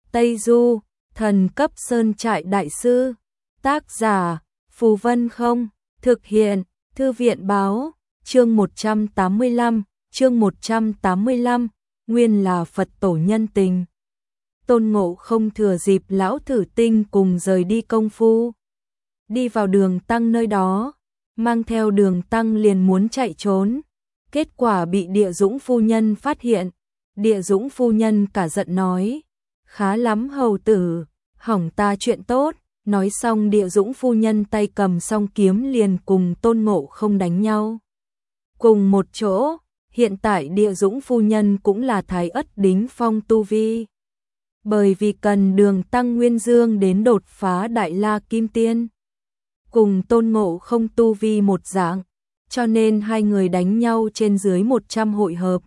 Tây Du, thần cấp sơn trại đại sư. Tác giả, Phù Vân Không, thực hiện, Thư viện báo, chương 185, nguyên là Phật tổ nhân tình. Tôn Ngộ Không thừa dịp lão Thử Tinh cùng rời đi công phu. Đi vào Đường Tăng nơi đó, mang theo Đường Tăng liền muốn chạy trốn. Kết quả bị Địa Dũng phu nhân phát hiện. Địa Dũng phu nhân cả giận nói, khá lắm hầu tử, hỏng ta chuyện tốt. Nói xong Địa Dũng phu nhân tay cầm song kiếm liền cùng Tôn Ngộ Không đánh nhau. Cùng một chỗ, hiện tại Địa Dũng phu nhân cũng là Thái Ất đính phong tu vi. Bởi vì cần Đường Tăng Nguyên Dương đến đột phá Đại La Kim Tiên. Cùng Tôn Ngộ Không tu vi một dạng, cho nên hai người đánh nhau trên dưới 100 hội hợp.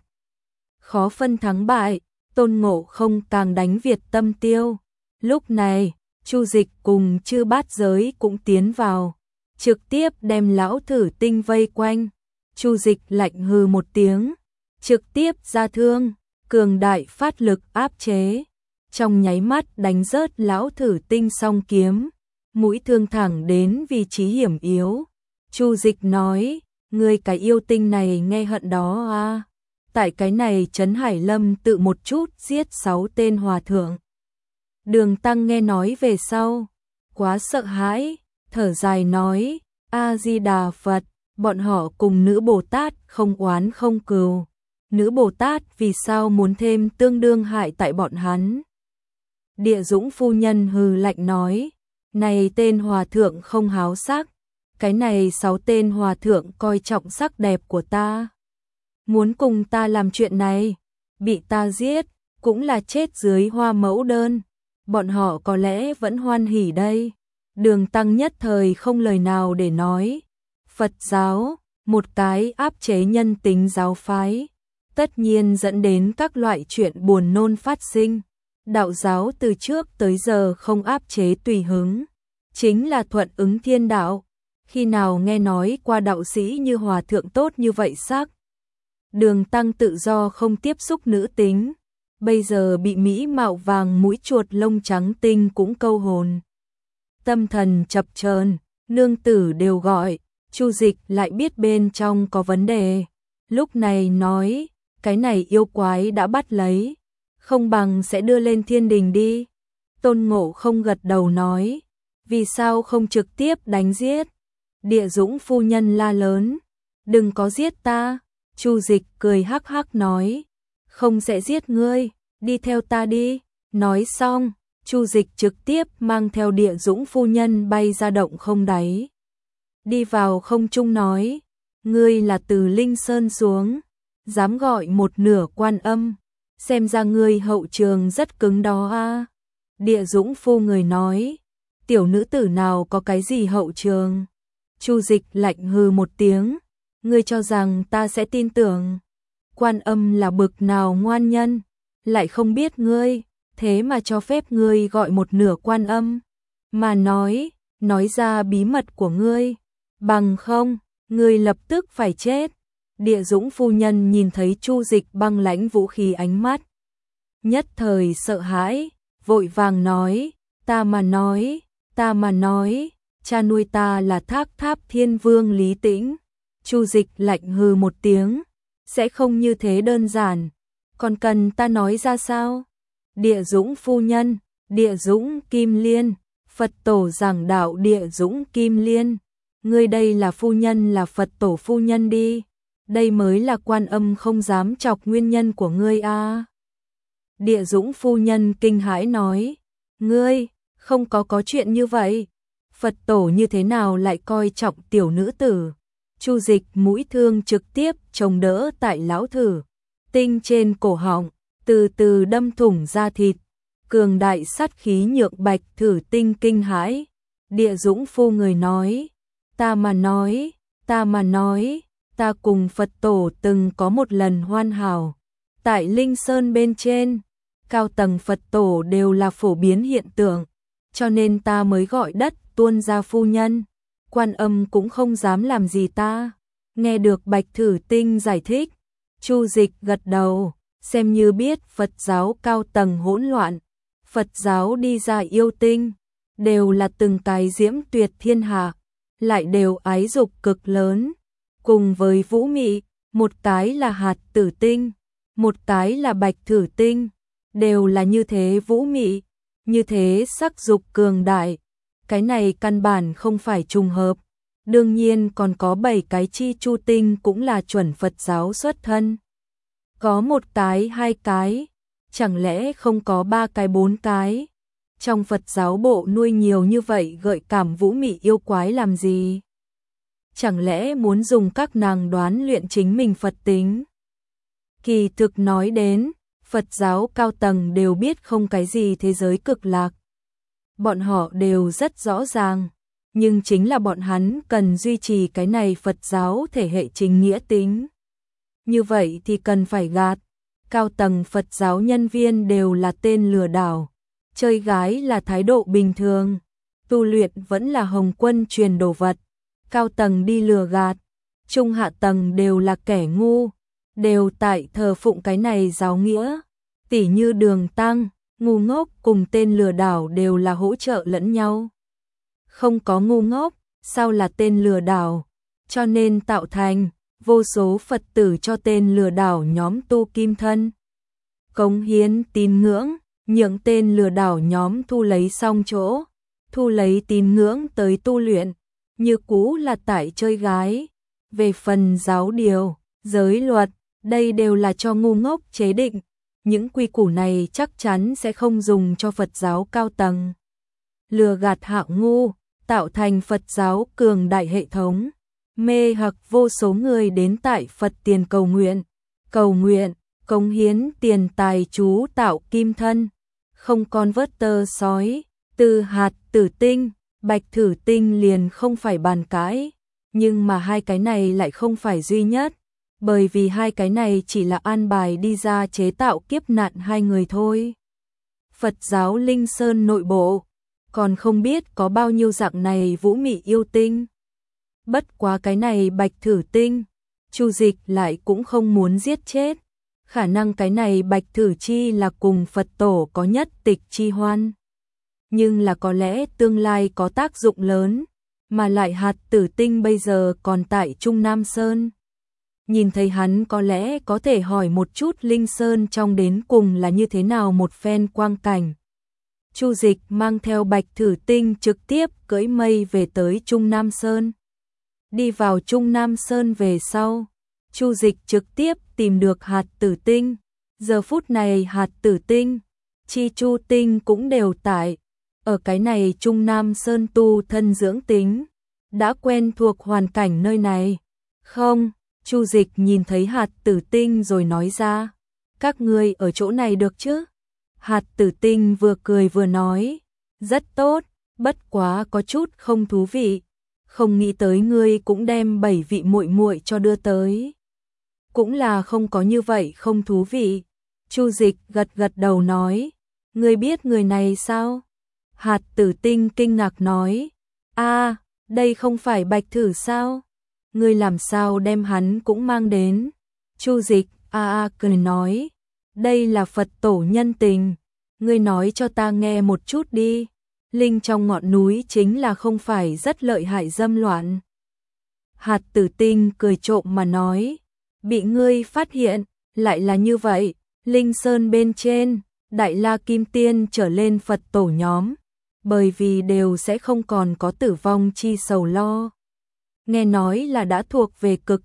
Khó phân thắng bại, Tôn Ngộ Không càng đánh Việt tâm tiêu. Lúc này, Chu Dịch cùng Chư Bát Giới cũng tiến vào, trực tiếp đem lão Thử Tinh vây quanh. Chu Dịch lạnh hừ một tiếng, trực tiếp ra thương, cường đại phát lực áp chế. Trong nháy mắt đánh rớt lão Thử Tinh song kiếm, mũi thương thẳng đến vị trí hiểm yếu. Chu Dịch nói, ngươi cái yêu tinh này nghe hận đó à. Tại cái này Trấn Hải Lâm tự một chút giết 6 tên hòa thượng. Đường Tăng nghe nói về sau, quá sợ hãi, thở dài nói, A-di-đà Phật, bọn họ cùng nữ Bồ Tát không oán không cừu. Nữ Bồ Tát vì sao muốn thêm tương đương hại tại bọn hắn? Địa Dũng phu nhân hừ lạnh nói, này tên hòa thượng không háo sắc, cái này 6 tên hòa thượng coi trọng sắc đẹp của ta. Muốn cùng ta làm chuyện này, bị ta giết, cũng là chết dưới hoa mẫu đơn. Bọn họ có lẽ vẫn hoan hỉ đây. Đường Tăng nhất thời không lời nào để nói. Phật giáo, một cái áp chế nhân tính giáo phái, tất nhiên dẫn đến các loại chuyện buồn nôn phát sinh. Đạo giáo từ trước tới giờ không áp chế tùy hứng, chính là thuận ứng thiên đạo. Khi nào nghe nói qua đạo sĩ như hòa thượng tốt như vậy sắc? Đường Tăng tự do không tiếp xúc nữ tính, bây giờ bị mỹ mạo vàng mũi chuột lông trắng tinh cũng câu hồn. Tâm thần chập chờn, nương tử đều gọi, Chu Dịch lại biết bên trong có vấn đề. Lúc này nói, cái này yêu quái đã bắt lấy, không bằng sẽ đưa lên thiên đình đi. Tôn Ngộ Không gật đầu nói, vì sao không trực tiếp đánh giết? Địa Dũng phu nhân la lớn, đừng có giết ta. Chu Dịch cười hắc hắc nói, không sẽ giết ngươi, đi theo ta đi. Nói xong, Chu Dịch trực tiếp mang theo Địa Dũng phu nhân bay ra động không đáy. Đi vào không trung nói, ngươi là từ Linh Sơn xuống, dám gọi một nửa Quan Âm, xem ra ngươi hậu trường rất cứng đó a. Địa Dũng phu người nói, tiểu nữ tử nào có cái gì hậu trường? Chu Dịch lạnh hừ một tiếng, ngươi cho rằng ta sẽ tin tưởng? Quan Âm là bực nào ngoan nhân, lại không biết ngươi, thế mà cho phép ngươi gọi một nửa Quan Âm, mà nói ra bí mật của ngươi, bằng không, ngươi lập tức phải chết. Địa Dũng phu nhân nhìn thấy Chu Dịch băng lãnh vũ khí ánh mắt, nhất thời sợ hãi, vội vàng nói, ta mà nói, cha nuôi ta là Thác Tháp Thiên Vương Lý Tĩnh. Chu Dịch lạnh hừ một tiếng, sẽ không như thế đơn giản, còn cần ta nói ra sao? Địa Dũng phu nhân, Địa Dũng Kim Liên, Phật tổ giảng đạo Địa Dũng Kim Liên, ngươi đây là phu nhân là Phật tổ phu nhân đi, đây mới là Quan Âm không dám chọc nguyên nhân của ngươi a. Địa Dũng phu nhân kinh hãi nói, ngươi, không có chuyện như vậy, Phật tổ như thế nào lại coi trọng tiểu nữ tử? Chu Dịch mũi thương trực tiếp chống đỡ tại lão Thử Tinh trên cổ họng, từ từ đâm thủng da thịt, cường đại sát khí nhượng Bạch Thử Tinh kinh hãi. Địa Dũng phu người nói, ta mà nói, ta cùng Phật tổ từng có một lần hoàn hảo, tại Linh Sơn bên trên, cao tầng Phật tổ đều là phổ biến hiện tượng, cho nên ta mới gọi đất tuôn ra phu nhân, Quan Âm cũng không dám làm gì ta. Nghe được Bạch Thử Tinh giải thích, Chu Dịch gật đầu, xem như biết Phật giáo cao tầng hỗn loạn, Phật giáo đi ra yêu tinh, đều là từng cái diễm tuyệt thiên hạ, lại đều ái dục cực lớn, cùng với vũ mị, một cái là hạt tử tinh, một cái là bạch thử tinh, đều là như thế vũ mị, như thế sắc dục cường đại. Cái này căn bản không phải trùng hợp. Đương nhiên còn có 7 cái chi chu tinh cũng là chuẩn Phật giáo xuất thân. Có 1 cái 2 cái, chẳng lẽ không có 3 cái 4 cái? Trong Phật giáo bộ nuôi nhiều như vậy gợi cảm vũ mị yêu quái làm gì? Chẳng lẽ muốn dùng các nàng đoán luyện chính mình Phật tính? Kỳ thực nói đến, Phật giáo cao tầng đều biết không cái gì thế giới cực lạc. Bọn họ đều rất rõ ràng, nhưng chính là bọn hắn cần duy trì cái này Phật giáo thể hệ chính nghĩa tính. Như vậy thì cần phải gạt. Cao tầng Phật giáo nhân viên đều là tên lừa đảo, chơi gái là thái độ bình thường, tu luyện vẫn là Hồng Quân truyền đồ vật. Cao tầng đi lừa gạt, trung hạ tầng đều là kẻ ngu, đều tại thờ phụng cái này giáo nghĩa. Tỉ như Đường Tăng, ngu ngốc cùng tên lừa đảo đều là hỗ trợ lẫn nhau. Không có ngu ngốc, sao là tên lừa đảo? Cho nên tạo thành vô số Phật tử cho tên lừa đảo nhóm tu kim thân. Cống hiến tín ngưỡng, những tên lừa đảo nhóm thu lấy xong chỗ, thu lấy tín ngưỡng tới tu luyện, như cũ là tại chơi gái. Về phần giáo điều, giới luật, đây đều là cho ngu ngốc chế định. Những quy củ này chắc chắn sẽ không dùng cho Phật giáo cao tầng. Lừa gạt hạng ngu, tạo thành Phật giáo cường đại hệ thống, mê hoặc vô số người đến tại Phật tiền cầu nguyện, cống hiến tiền tài chú tạo kim thân, không còn vớt tơ sói, từ hạt tử tinh, bạch thử tinh liền không phải bàn cãi, nhưng mà hai cái này lại không phải duy nhất, bởi vì hai cái này chỉ là an bài đi ra chế tạo kiếp nạn hai người thôi. Phật giáo Linh Sơn nội bộ, còn không biết có bao nhiêu dạng này vũ mị yêu tinh. Bất quá cái này bạch thử tinh, Chu Dịch lại cũng không muốn giết chết. Khả năng cái này bạch thử chi là cùng Phật tổ có nhất tịch chi hoan. Nhưng là có lẽ tương lai có tác dụng lớn, mà lại hạt tử tinh bây giờ còn tại Trung Nam Sơn. Nhìn thấy hắn có lẽ có thể hỏi một chút Linh Sơn trong đến cùng là như thế nào một phen quang cảnh. Chu Dịch mang theo bạch thử tinh trực tiếp cưỡi mây về tới Trung Nam Sơn. Đi vào Trung Nam Sơn về sau, Chu Dịch trực tiếp tìm được hạt tử tinh. Giờ phút này hạt tử tinh, chi chu tinh cũng đều tại. Ở cái này Trung Nam Sơn tu thân dưỡng tính, đã quen thuộc hoàn cảnh nơi này. Không, Chu Dịch nhìn thấy hạt tử tinh rồi nói ra, các ngươi ở chỗ này được chứ? Hạt tử tinh vừa cười vừa nói, rất tốt, bất quá có chút không thú vị, không nghĩ tới ngươi cũng đem 7 vị muội muội cho đưa tới. Cũng là không có như vậy không thú vị. Chu Dịch gật gật đầu nói, ngươi biết người này sao? Hạt tử tinh kinh ngạc nói, đây không phải bạch thử sao? Ngươi làm sao đem hắn cũng mang đến? Chu Dịch cười nói, đây là Phật tổ nhân tình, ngươi nói cho ta nghe một chút đi. Linh trong ngọn núi chính là không phải rất lợi hại dâm loạn. Hạt tử tinh cười trộm mà nói, bị ngươi phát hiện, lại là như vậy. Linh Sơn bên trên, Đại La Kim Tiên trở lên Phật tổ nhóm, bởi vì đều sẽ không còn có tử vong chi sầu lo. Nghe nói là đã thuộc về cực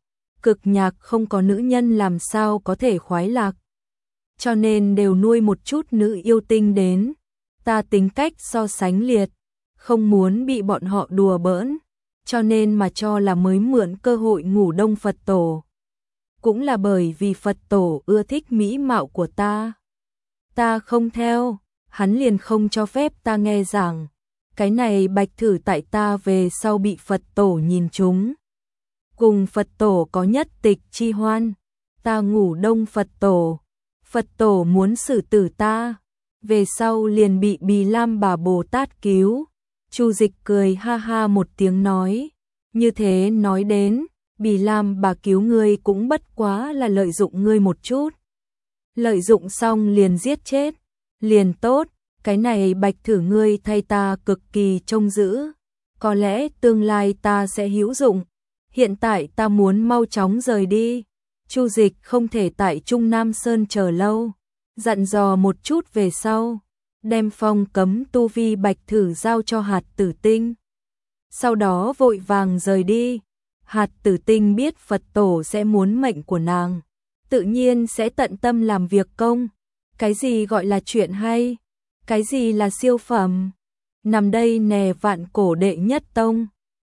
nhạc không có nữ nhân làm sao có thể khoái lạc. Cho nên đều nuôi một chút nữ yêu tinh đến. Ta tính cách so sánh liệt, không muốn bị bọn họ đùa bỡn, cho nên mà cho là mới mượn cơ hội ngủ đông Phật tổ. Cũng là bởi vì Phật tổ ưa thích mỹ mạo của ta. Ta không theo, hắn liền không cho phép ta nghe giảng. Cái này bạch thử tại ta về sau bị Phật tổ nhìn trúng. Cùng Phật tổ có nhất tịch chi hoan, ta ngủ đông Phật tổ muốn xử tử ta. Về sau liền bị Bì Lam bà Bồ Tát cứu. Chu Dịch cười ha ha một tiếng nói, như thế nói đến, Bì Lam bà cứu ngươi cũng bất quá là lợi dụng ngươi một chút. Lợi dụng xong liền giết chết, liền tốt, cái này Bạch Thử ngươi thay ta cực kỳ trông giữ, có lẽ tương lai ta sẽ hữu dụng, hiện tại ta muốn mau chóng rời đi. Chu Dịch không thể tại Trung Nam Sơn chờ lâu, dặn dò một chút về sau, đem phong cấm tu vi Bạch Thử giao cho Hạt Tử Tinh. Sau đó vội vàng rời đi. Hạt Tử Tinh biết Phật tổ sẽ muốn mệnh của nàng, tự nhiên sẽ tận tâm làm việc công. Cái gì gọi là chuyện hay? Cái gì là siêu phẩm? Nằm đây nè Vạn Cổ đệ nhất tông.